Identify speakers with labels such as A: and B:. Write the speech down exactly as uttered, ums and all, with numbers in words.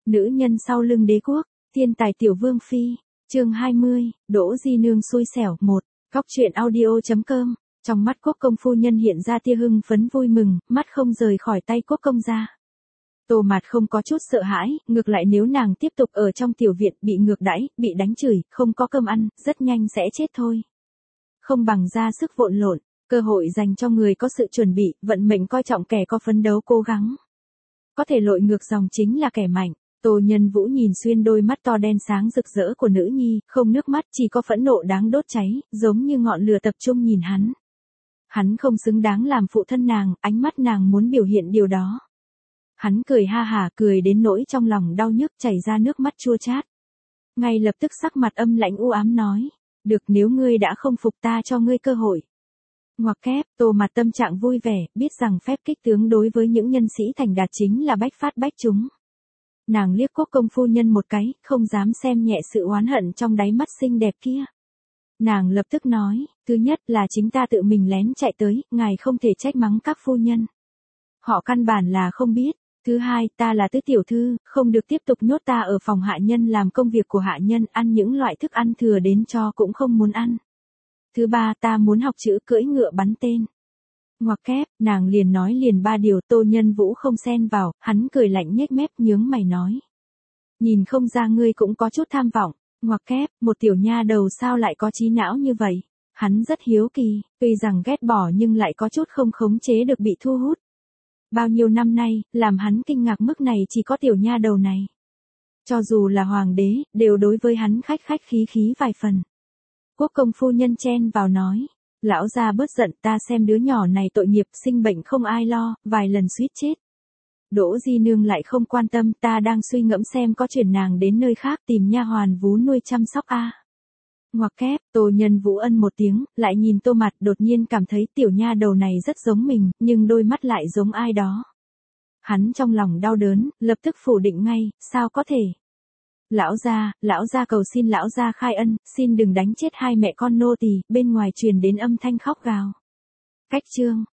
A: Nữ nhân sau lưng đế quốc, thiên tài tiểu vương phi, chương hai mươi, Đỗ Di Nương xui xẻo, một, Góc truyện audio.com, trong mắt Quốc công phu nhân hiện ra tia hưng phấn vui mừng, mắt không rời khỏi tay Quốc công gia. Tô Mạt không có chút sợ hãi, ngược lại nếu nàng tiếp tục ở trong tiểu viện bị ngược đãi, bị đánh chửi, không có cơm ăn, rất nhanh sẽ chết thôi. Không bằng ra sức vộn lộn, cơ hội dành cho người có sự chuẩn bị, vận mệnh coi trọng kẻ có phấn đấu cố gắng. Có thể lội ngược dòng chính là kẻ mạnh. Tô Nhân Vũ nhìn xuyên đôi mắt to đen sáng rực rỡ của nữ nhi, không nước mắt, chỉ có phẫn nộ đáng đốt cháy, giống như ngọn lửa tập trung nhìn hắn. Hắn không xứng đáng làm phụ thân nàng, ánh mắt nàng muốn biểu hiện điều đó. Hắn cười ha hả, cười đến nỗi trong lòng đau nhức chảy ra nước mắt chua chát. Ngay lập tức sắc mặt âm lãnh u ám nói, được, nếu ngươi đã không phục ta cho ngươi cơ hội. Ngoặc kép, Tô Mạt tâm trạng vui vẻ, biết rằng phép kích tướng đối với những nhân sĩ thành đạt chính là bách phát bách trúng. Nàng liếc Quốc công phu nhân một cái, không dám xem nhẹ sự oán hận trong đáy mắt xinh đẹp kia. Nàng lập tức nói, thứ nhất là chính ta tự mình lén chạy tới, ngài không thể trách mắng các phu nhân. Họ căn bản là không biết. Thứ hai, ta là tứ tiểu thư, không được tiếp tục nhốt ta ở phòng hạ nhân làm công việc của hạ nhân, ăn những loại thức ăn thừa đến cho cũng không muốn ăn. Thứ ba, ta muốn học chữ cưỡi ngựa bắn tên. Ngoặc kép, nàng liền nói liền ba điều. Tô Nhân Vũ không xen vào, hắn cười lạnh nhếch mép nhướng mày nói. Nhìn không ra ngươi cũng có chút tham vọng. Ngoặc kép, một tiểu nha đầu sao lại có trí não như vậy. Hắn rất hiếu kỳ, tuy rằng ghét bỏ nhưng lại có chút không khống chế được bị thu hút. Bao nhiêu năm nay, làm hắn kinh ngạc mức này chỉ có tiểu nha đầu này. Cho dù là hoàng đế, đều đối với hắn khách khách khí khí vài phần. Quốc công phu nhân chen vào nói, lão gia bớt giận, ta xem đứa nhỏ này tội nghiệp, sinh bệnh không ai lo, vài lần suýt chết. Đỗ Di Nương lại không quan tâm, ta đang suy ngẫm xem có chuyển nàng đến nơi khác tìm nha hoàn vú nuôi chăm sóc a. À. Ngoặc kép, Tô Nhân Vũ ân một tiếng, lại nhìn Tô Mạt, đột nhiên cảm thấy tiểu nha đầu này rất giống mình, nhưng đôi mắt lại giống ai đó. Hắn trong lòng đau đớn, lập tức phủ định ngay, sao có thể. Lão gia, lão gia cầu xin lão gia khai ân, xin đừng đánh chết hai mẹ con nô tỳ. Bên ngoài truyền đến âm thanh khóc gào. Cách chương.